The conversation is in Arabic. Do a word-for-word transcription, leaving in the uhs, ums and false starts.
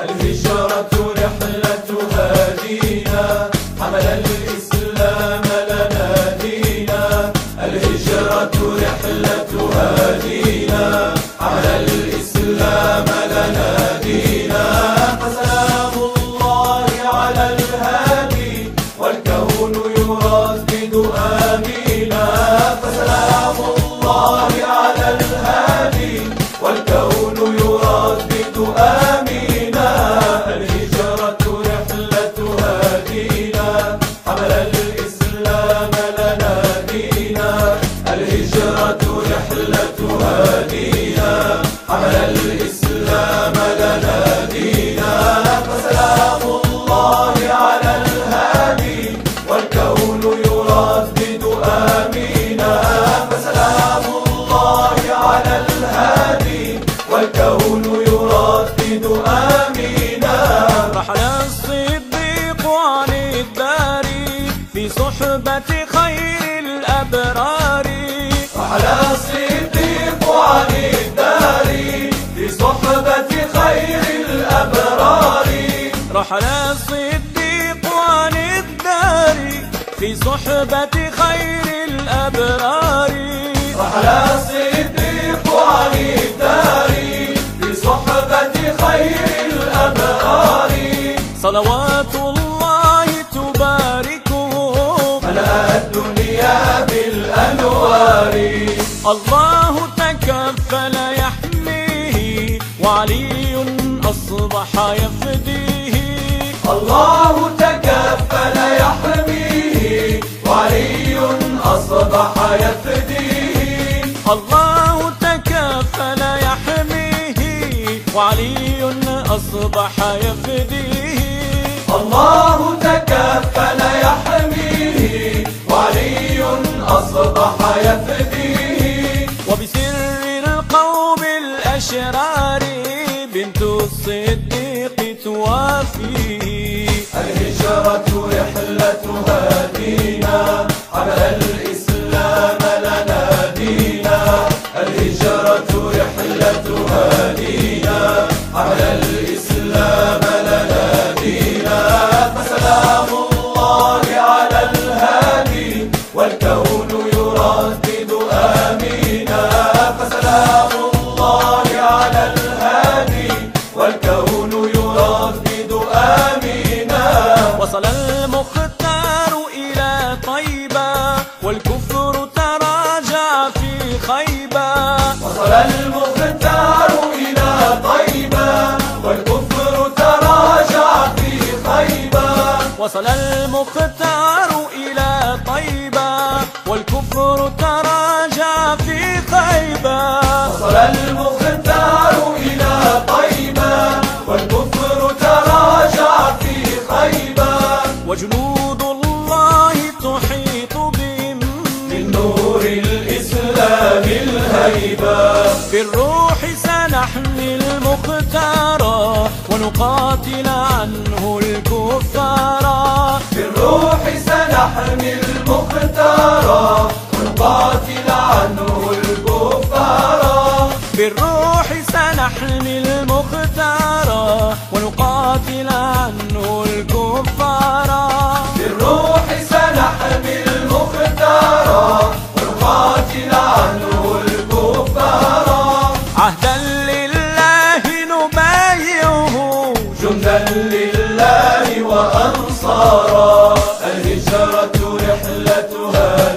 الهجرة رحلة هادينا، حمل الإسلام لنا دينا. الهجرة رحلة هادينا، حمل الإسلام لنا دينا. فسلام الله على الهادي والكون يردد آمينا. فسلام الله على الهادي والكون يردد آمينا. الهجرة رحلة هادينا، حمل الإسلام لنا دينا. الهجرة رحلة هادينا، حمل الإسلام لنا دينا. فسلام الله على الهادي والكون يردد آمينا. فسلام الله على الهادي والكون يردد آمينا. رحل الصديق عن الدار في صحبة خير الأبرار. رحل الصديق عن الدار في صحبة خير الأبرار. رحل الصديق عن الدار في صحبة خير الأبرار. رحل الصديق عن الدار في صحبة خير الأبرار. صلوات الله تباركه ملأ الدنيا بالأنوار. الله تكفل يحميه وعلي أصبح يفديه. الله تكفل يحميه وعلي أصبح يفديه. الله تكفل يحميه وعلي أصبح يفديه. الله تكفل يحميه وعلي أصبح يفديه. وبسر القوم الأشرار بنت الصديق توافيه. الهجرة رحلة هادينا، حمل الإسلام لنا دينا. الهجرة رحلة هادينا، حمل الإسلام لنا دينا. فسلام الله على الهادي والكون يردد آمينا. فسلام الله على الهادي والكون يردد آمينا. وصل المختار إلى طيبة والكفر تراجع في خيبة. وصل المختار إلى طيبة والكفر تراجع في خيبة. وصل المختار إلى طيبة والكفر تراجع في خيبة. وصل المختار إلى طيبة والكفر تراجع في خيبة. وجنود الله تحيط بهم من نور الإسلام الهيبة. بالروح سنحمي المختار ونقاتل عنه الكفار. بالروح سنحمي المختار ونقاتل عنه الكفار. بالروح سنحمي المختار ونقاتل عنه الكفار. بالروح سنحمي المختار ونقاتل عنه الكفار. عهدا لله نبايعه جندا لله وأنصارا. الهجرة رحلتها